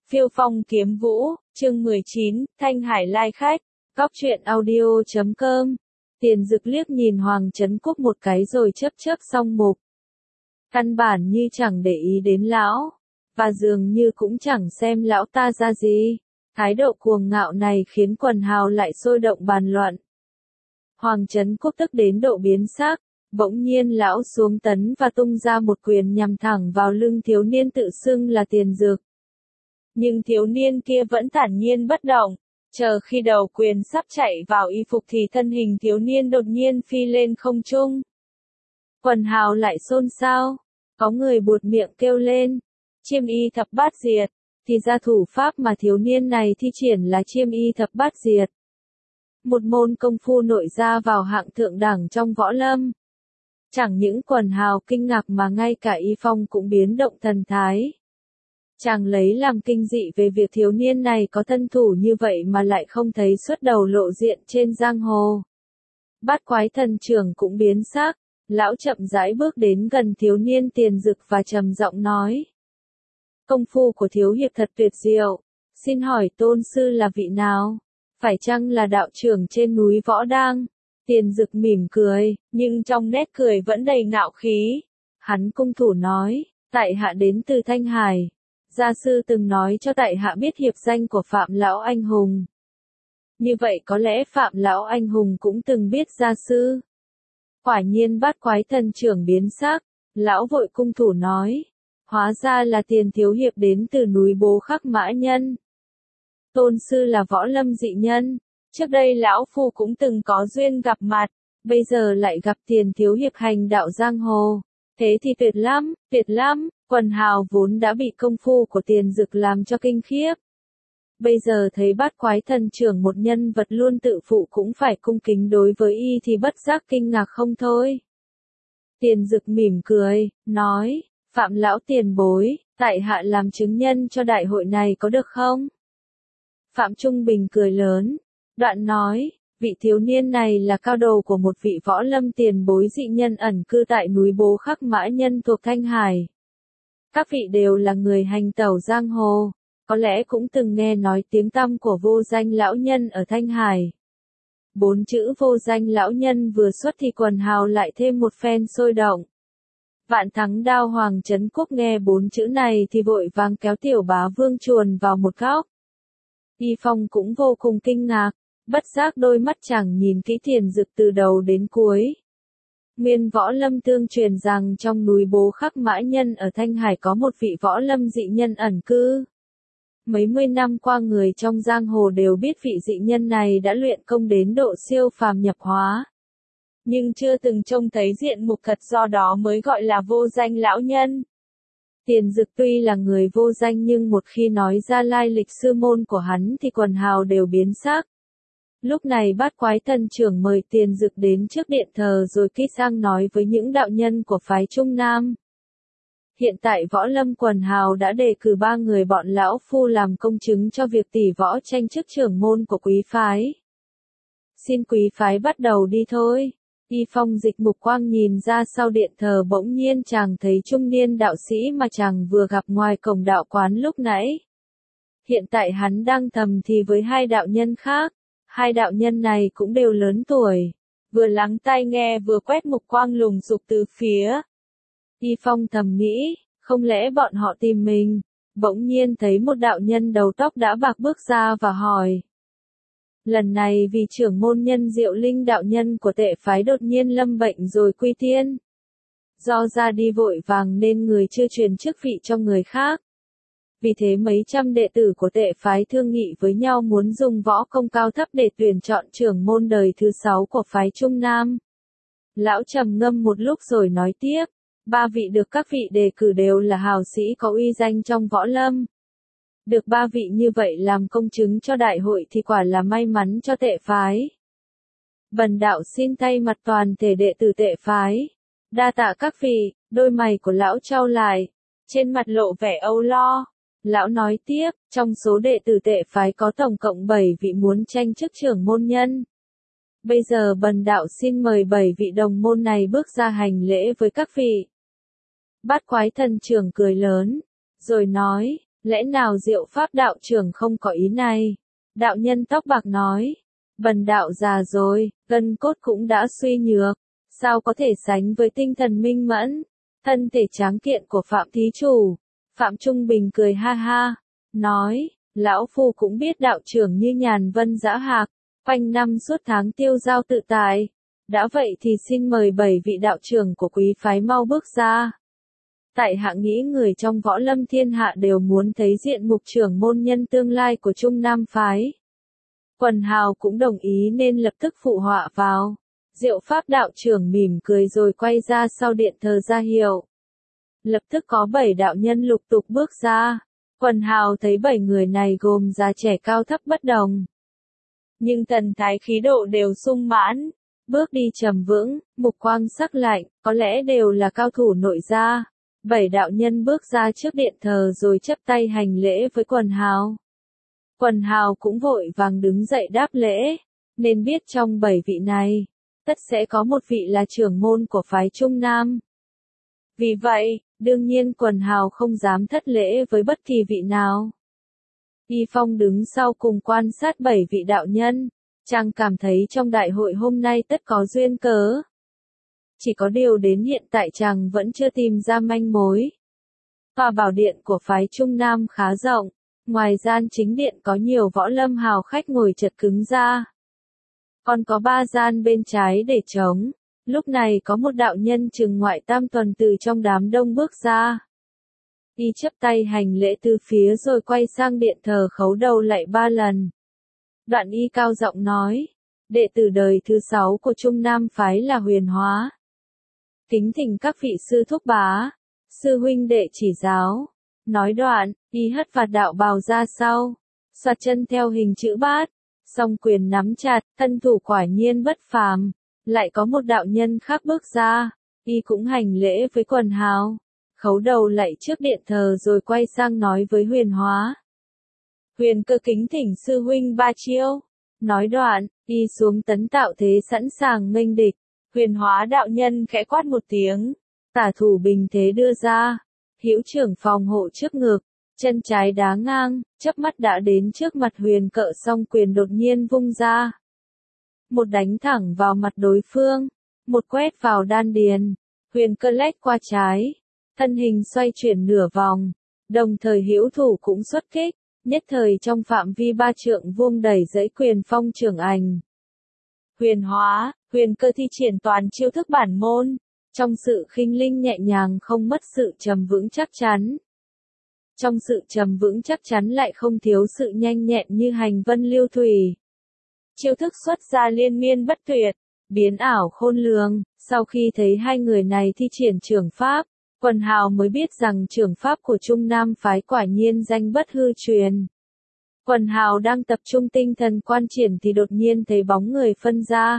Phiêu phong kiếm vũ, chương 19, Thanh Hải lai khách, góc truyện audio.com. Tiền Dực liếc nhìn Hoàng Trấn Quốc một cái rồi chớp xong mục. Căn bản như chẳng để ý đến lão, và dường như cũng chẳng xem lão ta ra gì. Thái độ cuồng ngạo này khiến quần hào lại sôi động bàn luận. Hoàng Trấn Quốc tức đến độ biến sắc, bỗng nhiên lão xuống tấn và tung ra một quyền nhằm thẳng vào lưng thiếu niên tự xưng là Tiền Dực. Nhưng thiếu niên kia vẫn thản nhiên bất động, chờ khi đầu quyền sắp chạy vào y phục thì thân hình thiếu niên đột nhiên phi lên không trung. Quần hào lại xôn xao, có người buột miệng kêu lên, chiêm y thập bát diệt, thì ra thủ pháp mà thiếu niên này thi triển là chiêm y thập bát diệt. Một môn công phu nội gia vào hạng thượng đẳng trong võ lâm. Chẳng những quần hào kinh ngạc mà ngay cả Y Phong cũng biến động thần thái. Chàng lấy làm kinh dị về việc thiếu niên này có thân thủ như vậy mà lại không thấy xuất đầu lộ diện trên giang hồ. Bát quái thần trưởng cũng biến sắc, lão chậm rãi bước đến gần thiếu niên Tiền Dực và trầm giọng nói. Công phu của thiếu hiệp thật tuyệt diệu, xin hỏi tôn sư là vị nào? Phải chăng là đạo trưởng trên núi Võ Đang? Tiền Dực mỉm cười, nhưng trong nét cười vẫn đầy ngạo khí. Hắn cung thủ nói, tại hạ đến từ Thanh Hải. Gia sư từng nói cho tại hạ biết hiệp danh của Phạm Lão Anh Hùng. Như vậy có lẽ Phạm Lão Anh Hùng cũng từng biết gia sư. Quả nhiên bát quái thần trưởng biến sắc, lão vội cung thủ nói. Hóa ra là Tiền thiếu hiệp đến từ núi Bố Khắc Mã Nhân. Tôn sư là võ lâm dị nhân. Trước đây lão phu cũng từng có duyên gặp mặt, bây giờ lại gặp Tiền thiếu hiệp hành đạo giang hồ. Thế thì tuyệt lắm, quần hào vốn đã bị công phu của Tiền Dực làm cho kinh khiếp. Bây giờ thấy bát quái thần trưởng một nhân vật luôn tự phụ cũng phải cung kính đối với y thì bất giác kinh ngạc không thôi. Tiền Dực mỉm cười, nói, Phạm lão tiền bối, tại hạ làm chứng nhân cho đại hội này có được không? Phạm Trung Bình cười lớn, đoạn nói, vị thiếu niên này là cao đồ của một vị võ lâm tiền bối dị nhân ẩn cư tại núi Bố Khắc Mã Nhân thuộc Thanh Hải. Các vị đều là người hành tẩu giang hồ, có lẽ cũng từng nghe nói tiếng tăm của vô danh lão nhân ở Thanh Hải. 4 chữ vô danh lão nhân vừa xuất thì quần hào lại thêm một phen sôi động. Vạn Thắng Đao Hoàng Trấn Quốc nghe 4 chữ này thì vội vàng kéo Tiểu Bá Vương chuồn vào một góc. Y Phong cũng vô cùng kinh ngạc, bất giác đôi mắt chàng nhìn kỹ Tiền Dực từ đầu đến cuối. Nguyên võ lâm tương truyền rằng trong núi Bố Khắc Mã Nhân ở Thanh Hải có một vị võ lâm dị nhân ẩn cư. Mấy mươi năm qua người trong giang hồ đều biết vị dị nhân này đã luyện công đến độ siêu phàm nhập hóa. Nhưng chưa từng trông thấy diện mục thật, do đó mới gọi là vô danh lão nhân. Tiền Dực tuy là người vô danh nhưng một khi nói ra lai lịch sư môn của hắn thì quần hào đều biến sắc. Lúc này bát quái thần trưởng mời Tiền Dực đến trước điện thờ rồi kích sang nói với những đạo nhân của phái Trung Nam. Hiện tại võ lâm quần hào đã đề cử 3 người bọn lão phu làm công chứng cho việc tỷ võ tranh chức trưởng môn của quý phái. Xin quý phái bắt đầu đi thôi. Y Phong dịch mục quang nhìn ra sau điện thờ, bỗng nhiên chàng thấy trung niên đạo sĩ mà chàng vừa gặp ngoài cổng đạo quán lúc nãy. Hiện tại hắn đang thầm thì với 2 đạo nhân khác. 2 đạo nhân này cũng đều lớn tuổi, vừa lắng tai nghe vừa quét mục quang lùng dục từ phía. Y Phong thầm nghĩ, không lẽ bọn họ tìm mình? Bỗng nhiên thấy một đạo nhân đầu tóc đã bạc bước ra và hỏi. Lần này vì trưởng môn nhân Diệu Linh đạo nhân của Tệ phái đột nhiên lâm bệnh rồi quy tiên. Do ra đi vội vàng nên người chưa truyền chức vị cho người khác. Vì thế mấy trăm đệ tử của Tệ phái thương nghị với nhau muốn dùng võ công cao thấp để tuyển chọn trưởng môn đời thứ 6 của phái Trung Nam. Lão trầm ngâm một lúc rồi nói tiếp, 3 vị được các vị đề cử đều là hào sĩ có uy danh trong võ lâm. Được 3 vị như vậy làm công chứng cho đại hội thì quả là may mắn cho Tệ phái. Bần đạo xin thay mặt toàn thể đệ tử Tệ phái. Đa tạ các vị. Đôi mày của lão chau lại, trên mặt lộ vẻ âu lo. Lão nói tiếp, trong số đệ tử Tệ phái có tổng cộng 7 vị muốn tranh chức trưởng môn nhân. Bây giờ bần đạo xin mời 7 vị đồng môn này bước ra hành lễ với các vị. Bát quái thần trưởng cười lớn, rồi nói, Lẽ nào Diệu Pháp đạo trưởng không có ý này? Đạo nhân tóc bạc nói. Bần đạo già rồi, gân cốt cũng đã suy nhược. Sao có thể sánh với tinh thần minh mẫn? Thân thể tráng kiện của Phạm thí chủ. Phạm Trung Bình cười ha ha. Nói, lão phu cũng biết đạo trưởng như nhàn vân dã hạc. Quanh năm suốt tháng tiêu giao tự tại. Đã vậy thì xin mời 7 vị đạo trưởng của quý phái mau bước ra. Tại hạ nghĩ người trong võ lâm thiên hạ đều muốn thấy diện mục trưởng môn nhân tương lai của Trung Nam phái. Quần hào cũng đồng ý nên lập tức phụ họa vào. Diệu Pháp đạo trưởng mỉm cười rồi quay ra sau điện thờ ra hiệu. Lập tức có 7 đạo nhân lục tục bước ra. Quần hào thấy 7 người này gồm già trẻ cao thấp bất đồng. Nhưng thần thái khí độ đều sung mãn. Bước đi trầm vững, mục quang sắc lạnh, có lẽ đều là cao thủ nội gia. 7 đạo nhân bước ra trước điện thờ rồi chắp tay hành lễ với quần hào. Quần hào cũng vội vàng đứng dậy đáp lễ, nên biết trong 7 vị này, tất sẽ có một vị là trưởng môn của phái Trung Nam. Vì vậy, đương nhiên quần hào không dám thất lễ với bất kỳ vị nào. Y Phong đứng sau cùng quan sát 7 vị đạo nhân, chàng cảm thấy trong đại hội hôm nay tất có duyên cớ. Chỉ có điều đến hiện tại chàng vẫn chưa tìm ra manh mối. Tòa bảo điện của phái Trung Nam khá rộng, ngoài gian chính điện có nhiều võ lâm hào khách ngồi chật cứng ra. Còn có 3 gian bên trái để trống, lúc này có một đạo nhân chừng ngoại tam tuần từ trong đám đông bước ra. Y chắp tay hành lễ từ phía rồi quay sang điện thờ khấu đầu lạy 3 lần. Đoạn y cao giọng nói, đệ tử đời thứ 6 của Trung Nam phái là Huyền Hóa. Kính thỉnh các vị sư thúc bá, sư huynh đệ chỉ giáo. Nói đoạn, y hất vạt đạo bào ra sau, xoạt chân theo hình chữ bát, song quyền nắm chặt, thân thủ quả nhiên bất phàm. Lại có một đạo nhân khác bước ra, y cũng hành lễ với quần hào, khấu đầu lạy trước điện thờ rồi quay sang nói với Huyền Hóa. Huyền Cơ kính thỉnh sư huynh 3 chiêu. Nói đoạn, y xuống tấn tạo thế sẵn sàng nghênh địch. Huyền Hóa đạo nhân khẽ quát một tiếng, tả thủ bình thế đưa ra, hữu trưởng phòng hộ trước ngực, chân trái đá ngang, chớp mắt đã đến trước mặt Huyền Cợ song quyền đột nhiên vung ra. Một đánh thẳng vào mặt đối phương, một quét vào đan điền, Huyền Cơ lách qua trái, thân hình xoay chuyển nửa vòng, đồng thời hữu thủ cũng xuất kích, nhất thời trong phạm vi 3 trượng vuông đẩy dãy quyền phong trưởng ảnh. Huyền Hóa, Huyền Cơ thi triển toàn chiêu thức bản môn, trong sự khinh linh nhẹ nhàng không mất sự trầm vững chắc chắn. Trong sự trầm vững chắc chắn lại không thiếu sự nhanh nhẹn như hành vân lưu thủy. Chiêu thức xuất ra liên miên bất tuyệt, biến ảo khôn lường. Sau khi thấy hai người này thi triển trưởng pháp, quần hào mới biết rằng trưởng pháp của Trung Nam phái quả nhiên danh bất hư truyền. Quần hào đang tập trung tinh thần quan triển thì đột nhiên thấy bóng người phân ra.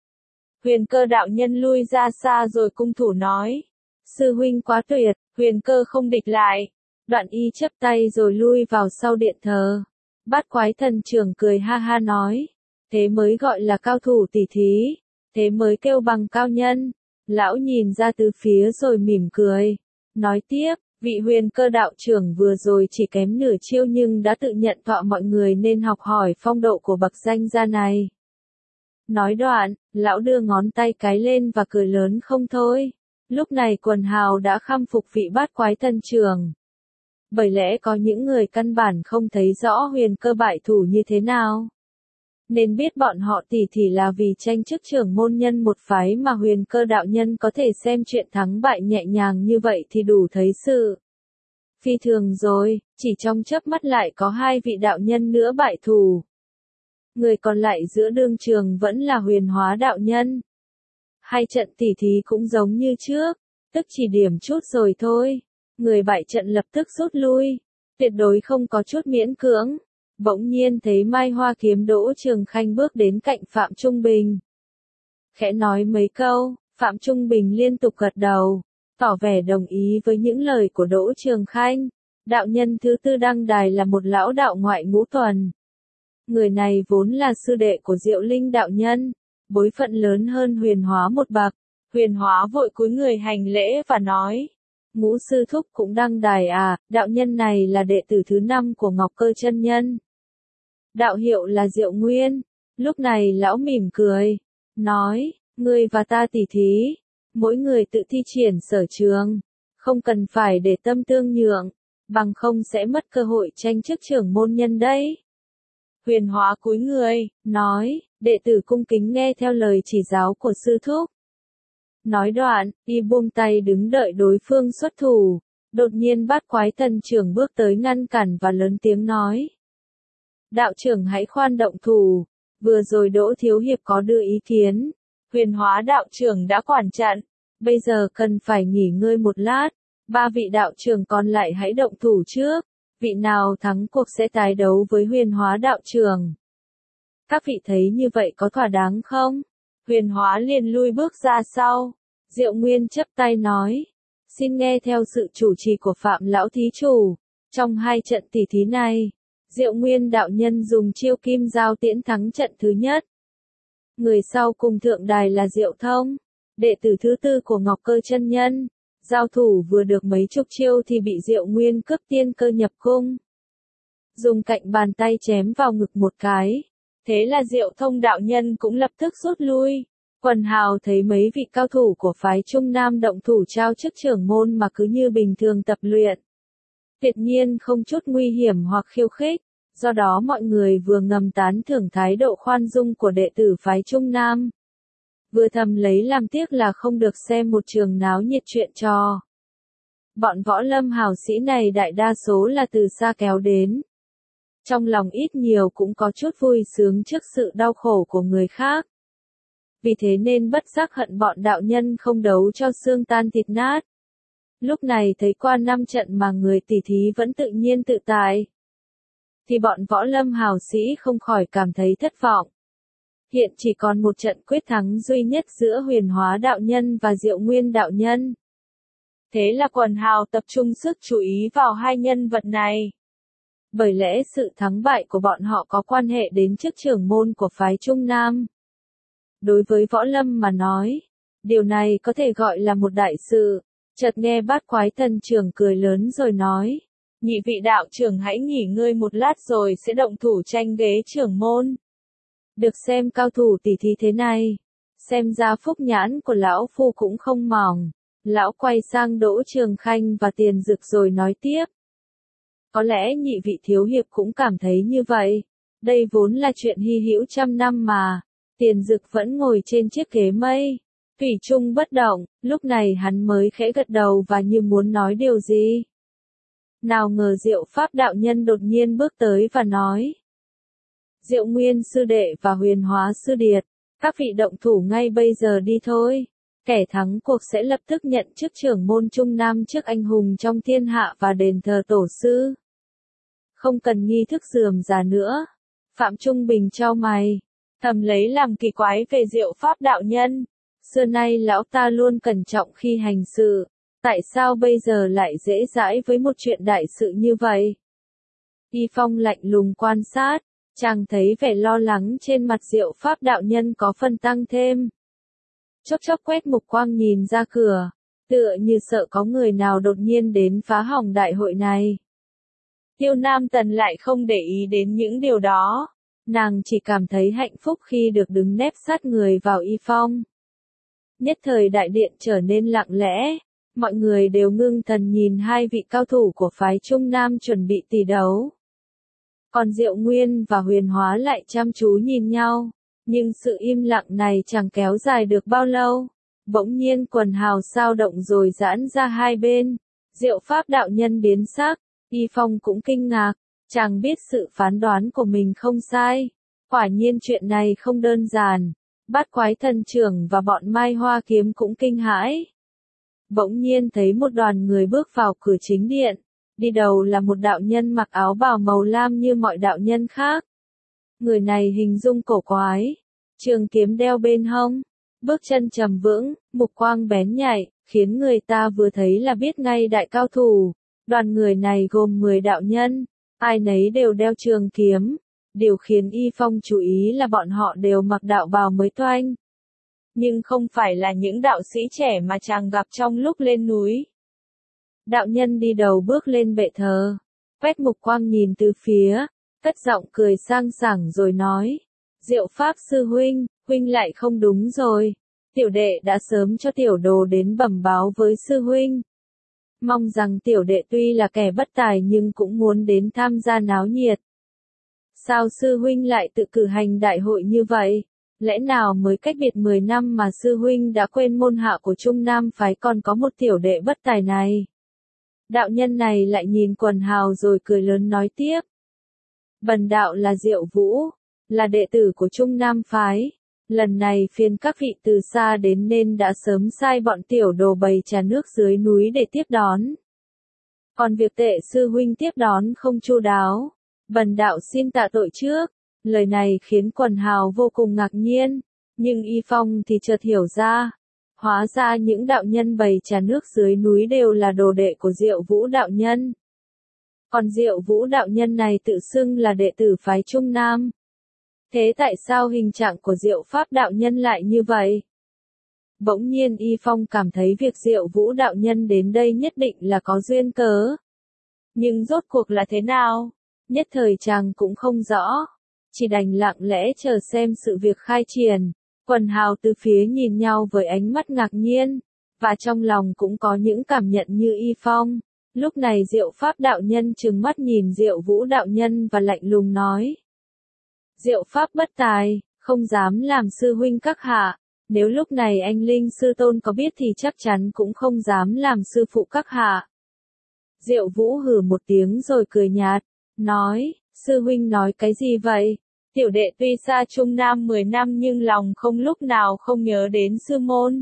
Huyền Cơ đạo nhân lui ra xa rồi cung thủ nói, sư huynh quá tuyệt. Huyền Cơ không địch lại, đoạn y chắp tay rồi lui vào sau điện thờ. Bát Quái Thần trưởng cười ha ha nói, thế mới gọi là cao thủ tỷ thí, thế mới kêu bằng cao nhân. Lão nhìn ra từ phía rồi mỉm cười, nói tiếp, vị Huyền Cơ đạo trưởng vừa rồi chỉ kém nửa chiêu nhưng đã tự nhận thọ mọi người nên học hỏi phong độ của bậc danh gia này. Nói đoạn, lão đưa ngón tay cái lên và cười lớn không thôi. Lúc này quần hào đã khâm phục vị Bát Quái Thần trưởng. Bởi lẽ có những người căn bản không thấy rõ Huyền Cơ bại thủ như thế nào. Nên biết bọn họ tỉ thỉ là vì tranh chức trưởng môn nhân một phái mà Huyền Cơ đạo nhân có thể xem chuyện thắng bại nhẹ nhàng như vậy thì đủ thấy sự phi thường rồi. Chỉ trong chớp mắt lại có 2 vị đạo nhân nữa bại thủ. Người còn lại giữa đương trường vẫn là Huyền Hóa đạo nhân. Hai trận tỉ thí cũng giống như trước, tức chỉ điểm chút rồi thôi. Người bại trận lập tức rút lui, tuyệt đối không có chút miễn cưỡng. Bỗng nhiên thấy Mai Hoa Kiếm Đỗ Trường Khanh bước đến cạnh Phạm Trung Bình. Khẽ nói mấy câu, Phạm Trung Bình liên tục gật đầu, tỏ vẻ đồng ý với những lời của Đỗ Trường Khanh. Đạo nhân thứ tư đăng đài là một lão đạo ngoại ngũ tuần. Người này vốn là sư đệ của Diệu Linh đạo nhân, bối phận lớn hơn Huyền Hóa một bậc. Huyền Hóa vội cúi người hành lễ và nói, Ngũ sư thúc cũng đăng đài à, đạo nhân này là đệ tử thứ 5 của Ngọc Cơ chân nhân. Đạo hiệu là Diệu Nguyên. Lúc này lão mỉm cười, nói, ngươi và ta tỉ thí, mỗi người tự thi triển sở trường, không cần phải để tâm tương nhượng, bằng không sẽ mất cơ hội tranh chức trưởng môn nhân đấy. Huyền Hóa cúi người, nói, đệ tử cung kính nghe theo lời chỉ giáo của sư thúc. Nói đoạn, y buông tay đứng đợi đối phương xuất thủ, đột nhiên Bát Quái Thần trưởng bước tới ngăn cản và lớn tiếng nói. Đạo trưởng hãy khoan động thủ, vừa rồi Đỗ Thiếu Hiệp có đưa ý kiến, Huyền Hóa đạo trưởng đã quản chặn, bây giờ cần phải nghỉ ngơi một lát, 3 vị đạo trưởng còn lại hãy động thủ trước, vị nào thắng cuộc sẽ tái đấu với Huyền Hóa đạo trưởng. Các vị thấy như vậy có thỏa đáng không? Huyền Hóa liền lui bước ra sau, Diệu Nguyên chắp tay nói, xin nghe theo sự chủ trì của Phạm lão thí chủ, trong 2 trận tỷ thí này, Diệu Nguyên đạo nhân dùng chiêu kim giao tiễn thắng trận thứ nhất. Người sau cùng thượng đài là Diệu Thông, đệ tử thứ 4 của Ngọc Cơ chân nhân, giao thủ vừa được mấy chục chiêu thì bị Diệu Nguyên cướp tiên cơ nhập cung. Dùng cạnh bàn tay chém vào ngực một cái, thế là Diệu Thông đạo nhân cũng lập tức rút lui. Quần hào thấy mấy vị cao thủ của phái Trung Nam động thủ trao chức trưởng môn mà cứ như bình thường tập luyện. Tuyệt nhiên không chút nguy hiểm hoặc khiêu khích, do đó mọi người vừa ngầm tán thưởng thái độ khoan dung của đệ tử phái Trung Nam. Vừa thầm lấy làm tiếc là không được xem một trường náo nhiệt chuyện trò. Bọn võ lâm hào sĩ này đại đa số là từ xa kéo đến. Trong lòng ít nhiều cũng có chút vui sướng trước sự đau khổ của người khác. Vì thế nên bất giác hận bọn đạo nhân không đấu cho xương tan thịt nát. Lúc này thấy qua 5 trận mà người tỷ thí vẫn tự nhiên tự tại, thì bọn võ lâm hào sĩ không khỏi cảm thấy thất vọng. Hiện chỉ còn một trận quyết thắng duy nhất giữa Huyền Hóa đạo nhân và Diệu Nguyên đạo nhân. Thế là quần hào tập trung sức chú ý vào 2 nhân vật này. Bởi lẽ sự thắng bại của bọn họ có quan hệ đến chức trưởng môn của phái Trung Nam. Đối với võ lâm mà nói, điều này có thể gọi là một đại sự. Chợt nghe Bát Quái Thần trưởng cười lớn rồi nói, nhị vị đạo trưởng hãy nghỉ ngơi một lát rồi sẽ động thủ tranh ghế trưởng môn. Được xem cao thủ tỷ thí thế này, xem ra phúc nhãn của lão phu cũng không mỏng. Lão quay sang Đỗ Trường Khanh và Tiền Dực rồi nói tiếp. Có lẽ nhị vị thiếu hiệp cũng cảm thấy như vậy. Đây vốn là chuyện hy hữu trăm năm mà. Tiền Dực vẫn ngồi trên chiếc ghế mây, thủy chung bất động, lúc này hắn mới khẽ gật đầu và như muốn nói điều gì. Nào ngờ Diệu Pháp đạo nhân đột nhiên bước tới và nói. Diệu Nguyên sư đệ và Huyền Hóa sư điệt, các vị động thủ ngay bây giờ đi thôi. Kẻ thắng cuộc sẽ lập tức nhận chức trưởng môn Trung Nam trước anh hùng trong thiên hạ và đền thờ tổ sư. Không cần nghi thức rườm rà nữa. Phạm Trung Bình chau mày, thầm lấy làm kỳ quái về Diệu Pháp đạo nhân. Xưa nay lão ta luôn cẩn trọng khi hành sự, tại sao bây giờ lại dễ dãi với một chuyện đại sự như vậy? Y Phong lạnh lùng quan sát, chàng thấy vẻ lo lắng trên mặt Diệu Pháp đạo nhân có phần tăng thêm. Chốc chốc quét mục quang nhìn ra cửa, tựa như sợ có người nào đột nhiên đến phá hỏng đại hội này. Tiêu Nam Tần lại không để ý đến những điều đó, nàng chỉ cảm thấy hạnh phúc khi được đứng nép sát người vào Y Phong. Nhất thời đại điện trở nên lặng lẽ, mọi người đều ngưng thần nhìn 2 vị cao thủ của phái Trung Nam chuẩn bị tỷ đấu. Còn Diệu Nguyên và Huyền Hóa lại chăm chú nhìn nhau. Nhưng sự im lặng này chẳng kéo dài được bao lâu. Bỗng nhiên quần hào sao động rồi giãn ra hai bên. Diệu Pháp đạo nhân biến sắc, Y Phong cũng kinh ngạc, chàng biết sự phán đoán của mình không sai. Quả nhiên chuyện này không đơn giản. Bát Quái Thần trưởng và bọn Mai Hoa Kiếm cũng kinh hãi. Bỗng nhiên thấy một đoàn người bước vào cửa chính điện. Đi đầu là một đạo nhân mặc áo bào màu lam như mọi đạo nhân khác. Người này hình dung cổ quái, trường kiếm đeo bên hông, bước chân trầm vững, mục quang bén nhạy, khiến người ta vừa thấy là biết ngay đại cao thủ. Đoàn người này gồm 10 đạo nhân, ai nấy đều đeo trường kiếm. Điều khiến Y Phong chú ý là bọn họ đều mặc đạo bào mới toanh. Nhưng không phải là những đạo sĩ trẻ mà chàng gặp trong lúc lên núi. Đạo nhân đi đầu bước lên bệ thờ, quét mục quang nhìn từ phía, cất giọng cười sang sảng rồi nói. Diệu Pháp sư huynh, huynh lại không đúng rồi. Tiểu đệ đã sớm cho tiểu đồ đến bẩm báo với sư huynh. Mong rằng tiểu đệ tuy là kẻ bất tài nhưng cũng muốn đến tham gia náo nhiệt. Sao sư huynh lại tự cử hành đại hội như vậy? Lẽ nào mới cách biệt 10 năm mà sư huynh đã quên môn hạ của Trung Nam phái còn có một tiểu đệ bất tài này? Đạo nhân này lại nhìn quần hào rồi cười lớn nói tiếp. Bần đạo là Diệu Vũ, là đệ tử của Trung Nam phái. Lần này phiền các vị từ xa đến nên đã sớm sai bọn tiểu đồ bày trà nước dưới núi để tiếp đón. Còn việc Tệ sư huynh tiếp đón không chu đáo, bần đạo xin tạ tội trước. Lời này khiến quần hào vô cùng ngạc nhiên, nhưng Y Phong thì chợt hiểu ra. Hóa ra những đạo nhân bày trà nước dưới núi đều là đồ đệ của Diệu Vũ đạo nhân. Còn Diệu Vũ đạo nhân này tự xưng là đệ tử phái Trung Nam. Thế tại sao hình trạng của Diệu Pháp đạo nhân lại như vậy? Bỗng nhiên Y Phong cảm thấy việc Diệu Vũ đạo nhân đến đây nhất định là có duyên cớ. Nhưng rốt cuộc là thế nào? Nhất thời chàng cũng không rõ. Chỉ đành lặng lẽ chờ xem sự việc khai triển. Quần hào từ phía nhìn nhau với ánh mắt ngạc nhiên, và trong lòng cũng có những cảm nhận như Y Phong. Lúc này Diệu Pháp đạo nhân trừng mắt nhìn Diệu Vũ đạo nhân và lạnh lùng nói. Diệu Pháp bất tài, không dám làm sư huynh các hạ. Nếu lúc này anh Linh sư tôn có biết thì chắc chắn cũng không dám làm sư phụ các hạ. Diệu Vũ hừ một tiếng rồi cười nhạt, nói, sư huynh nói cái gì vậy? Tiểu đệ tuy xa Trung Nam 10 năm nhưng lòng không lúc nào không nhớ đến sư môn.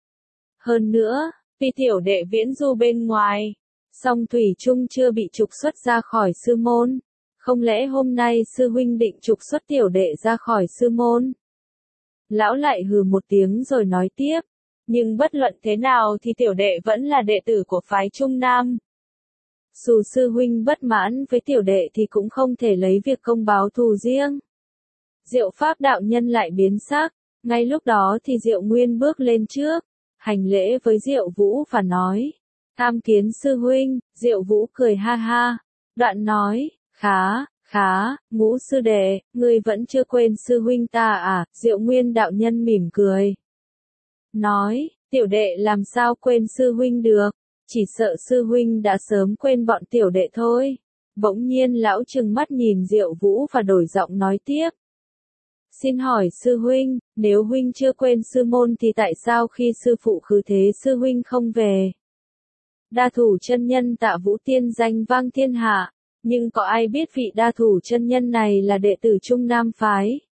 Hơn nữa, tuy tiểu đệ viễn du bên ngoài, song thủy chung chưa bị trục xuất ra khỏi sư môn. Không lẽ hôm nay sư huynh định trục xuất tiểu đệ ra khỏi sư môn? Lão lại hừ một tiếng rồi nói tiếp, nhưng bất luận thế nào thì tiểu đệ vẫn là đệ tử của phái Trung Nam. Dù sư huynh bất mãn với tiểu đệ thì cũng không thể lấy việc công báo thù riêng. Diệu Pháp đạo nhân lại biến sắc, ngay lúc đó thì Diệu Nguyên bước lên trước, hành lễ với Diệu Vũ và nói, tham kiến sư huynh. Diệu Vũ cười ha ha, đoạn nói, khá, Ngũ sư đệ, ngươi vẫn chưa quên sư huynh ta à? Diệu Nguyên đạo nhân mỉm cười, nói, tiểu đệ làm sao quên sư huynh được, chỉ sợ sư huynh đã sớm quên bọn tiểu đệ thôi. Bỗng nhiên lão trừng mắt nhìn Diệu Vũ và đổi giọng nói tiếp. Xin hỏi sư huynh, nếu huynh chưa quên sư môn thì tại sao khi sư phụ khứ thế sư huynh không về? Đa thủ chân nhân Tạ Vũ Tiên danh vang thiên hạ, nhưng có ai biết vị đa thủ chân nhân này là đệ tử Trung Nam phái?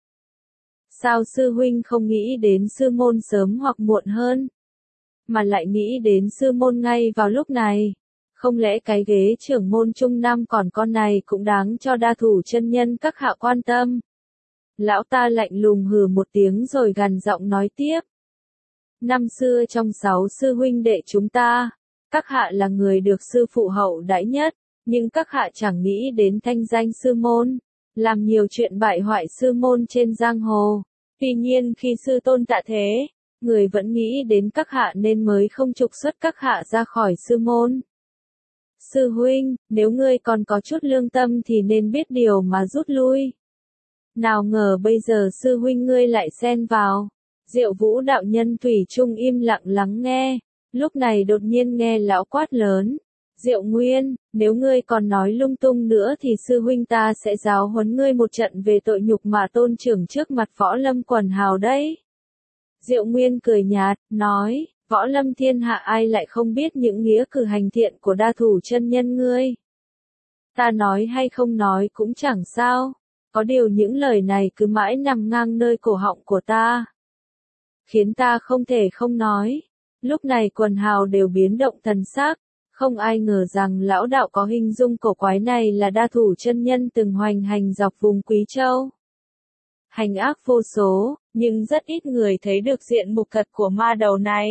Sao sư huynh không nghĩ đến sư môn sớm hoặc muộn hơn, mà lại nghĩ đến sư môn ngay vào lúc này? Không lẽ cái ghế trưởng môn Trung Nam còn con này cũng đáng cho đa thủ chân nhân các hạ quan tâm? Lão ta lạnh lùng hừ một tiếng rồi gằn giọng nói tiếp. Năm xưa trong 6 sư huynh đệ chúng ta, các hạ là người được sư phụ hậu đãi nhất, nhưng các hạ chẳng nghĩ đến thanh danh sư môn, làm nhiều chuyện bại hoại sư môn trên giang hồ. Tuy nhiên khi sư tôn tạ thế, người vẫn nghĩ đến các hạ nên mới không trục xuất các hạ ra khỏi sư môn. Sư huynh, nếu ngươi còn có chút lương tâm thì nên biết điều mà rút lui. Nào ngờ bây giờ sư huynh ngươi lại xen vào. Diệu Vũ đạo nhân thủy chung im lặng lắng nghe, lúc này đột nhiên nghe lão quát lớn. Diệu Nguyên, nếu ngươi còn nói lung tung nữa thì sư huynh ta sẽ giáo huấn ngươi một trận về tội nhục mạ tôn trưởng trước mặt võ lâm quần hào đấy. Diệu Nguyên cười nhạt, nói, võ lâm thiên hạ ai lại không biết những nghĩa cử hành thiện của đa thủ chân nhân ngươi. Ta nói hay không nói cũng chẳng sao, có điều những lời này cứ mãi nằm ngang nơi cổ họng của ta, khiến ta không thể không nói. Lúc này quần hào đều biến động thần sắc, không ai ngờ rằng lão đạo có hình dung cổ quái này là đa thủ chân nhân từng hoành hành dọc vùng Quý Châu. Hành ác vô số, nhưng rất ít người thấy được diện mục thật của ma đầu này.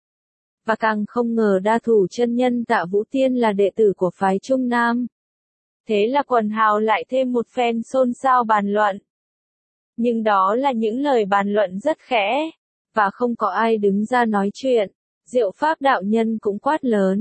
Và càng không ngờ đa thủ chân nhân Tạ Vũ Tiên là đệ tử của phái Trung Nam. Thế là quần hào lại thêm một phen xôn xao bàn luận. Nhưng đó là những lời bàn luận rất khẽ, và không có ai đứng ra nói chuyện. Diệu Pháp đạo nhân cũng quát lớn.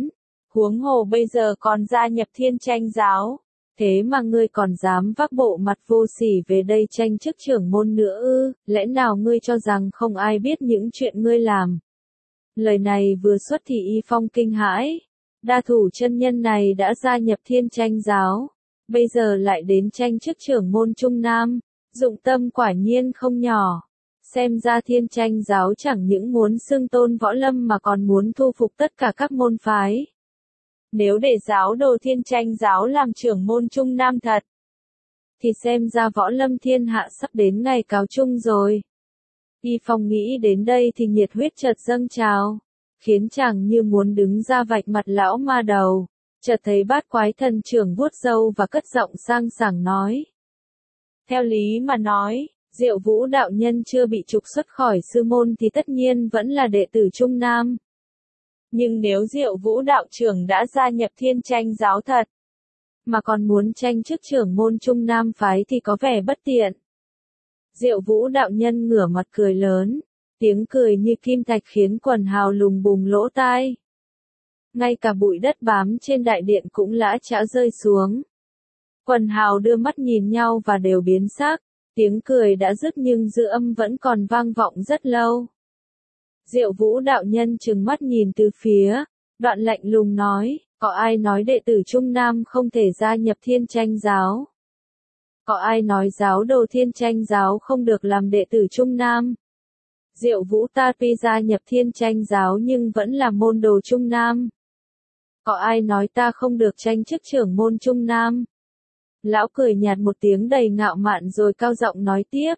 Huống hồ bây giờ còn gia nhập Thiên Tranh giáo. Thế mà ngươi còn dám vác bộ mặt vô sỉ về đây tranh chức trưởng môn nữa ư, lẽ nào ngươi cho rằng không ai biết những chuyện ngươi làm? Lời này vừa xuất thì Y Phong kinh hãi. Đa thủ chân nhân này đã gia nhập Thiên Tranh giáo, bây giờ lại đến tranh chức trưởng môn Trung Nam, dụng tâm quả nhiên không nhỏ. Xem ra Thiên Tranh giáo chẳng những muốn xưng tôn võ lâm mà còn muốn thu phục tất cả các môn phái. Nếu để giáo đồ Thiên Tranh giáo làm trưởng môn Trung Nam thật, thì xem ra võ lâm thiên hạ sắp đến ngày cáo chung rồi. Y Phong nghĩ đến đây thì nhiệt huyết chợt dâng trào, khiến chàng như muốn đứng ra vạch mặt lão ma đầu. Chợt thấy Bát Quái Thần trưởng vuốt râu và cất giọng sang sảng nói. Theo lý mà nói, Diệu Vũ đạo nhân chưa bị trục xuất khỏi sư môn thì tất nhiên vẫn là đệ tử Trung Nam. Nhưng nếu Diệu Vũ đạo trưởng đã gia nhập Thiên Tranh giáo thật, mà còn muốn tranh chức trưởng môn Trung Nam phái thì có vẻ bất tiện. Diệu Vũ đạo nhân ngửa mặt cười lớn, tiếng cười như kim thạch khiến quần hào lùng bùng lỗ tai. Ngay cả bụi đất bám trên đại điện cũng lã chã rơi xuống. Quần hào đưa mắt nhìn nhau và đều biến sắc, tiếng cười đã dứt nhưng dư âm vẫn còn vang vọng rất lâu. Diệu Vũ đạo nhân trừng mắt nhìn từ phía, đoạn lạnh lùng nói, có ai nói đệ tử Trung Nam không thể gia nhập Thiên Tranh giáo? Có ai nói giáo đồ Thiên Tranh giáo không được làm đệ tử Trung Nam? Diệu Vũ ta tuy gia nhập Thiên Tranh giáo nhưng vẫn là môn đồ Trung Nam. Có ai nói ta không được tranh chức trưởng môn Trung Nam? Lão cười nhạt một tiếng đầy ngạo mạn rồi cao giọng nói tiếp.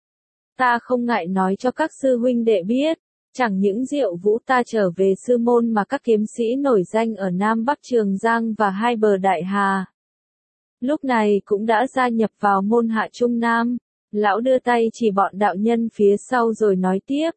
Ta không ngại nói cho các sư huynh đệ biết, chẳng những Diệu Vũ ta trở về sư môn mà các kiếm sĩ nổi danh ở Nam Bắc Trường Giang và hai bờ Đại Hà lúc này cũng đã gia nhập vào môn hạ Trung Nam. Lão đưa tay chỉ bọn đạo nhân phía sau rồi nói tiếp.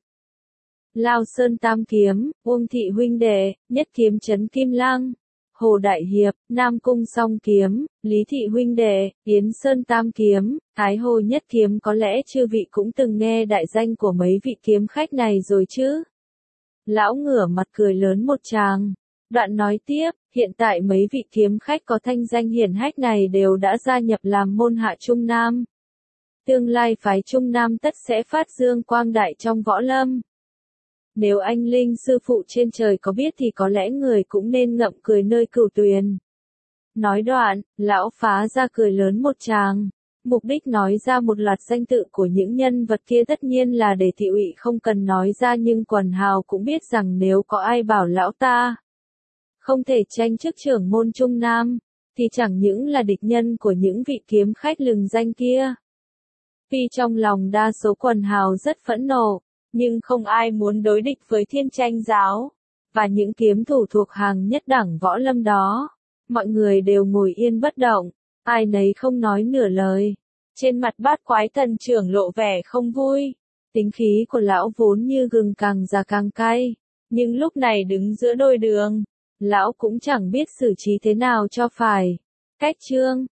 Lao Sơn Tam Kiếm, Uông Thị huynh đệ, Nhất Kiếm Trấn Kim Lang, Hồ Đại Hiệp, Nam Cung Song Kiếm, Lý Thị huynh đệ, Yến Sơn Tam Kiếm, Thái Hồ Nhất Kiếm, có lẽ chư vị cũng từng nghe đại danh của mấy vị kiếm khách này rồi chứ? Lão ngửa mặt cười lớn một tràng, đoạn nói tiếp, hiện tại mấy vị kiếm khách có thanh danh hiển hách này đều đã gia nhập làm môn hạ Trung Nam. Tương lai phái Trung Nam tất sẽ phát dương quang đại trong võ lâm. Nếu anh Linh sư phụ trên trời có biết thì có lẽ người cũng nên ngậm cười nơi cửu tuyền. Nói đoạn, lão phá ra cười lớn một tràng. Mục đích nói ra một loạt danh tự của những nhân vật kia tất nhiên là để thị ủy không cần nói ra, nhưng quần hào cũng biết rằng nếu có ai bảo lão ta không thể tranh chức trưởng môn Trung Nam, thì chẳng những là địch nhân của những vị kiếm khách lừng danh kia. Tuy trong lòng đa số quần hào rất phẫn nộ, nhưng không ai muốn đối địch với Thiên Tranh giáo, và những kiếm thủ thuộc hàng nhất đẳng võ lâm đó. Mọi người đều ngồi yên bất động, ai nấy không nói nửa lời. Trên mặt Bát Quái Thần trưởng lộ vẻ không vui. Tính khí của lão vốn như gừng càng già càng cay, nhưng lúc này đứng giữa đôi đường, lão cũng chẳng biết xử trí thế nào cho phải. Cách chương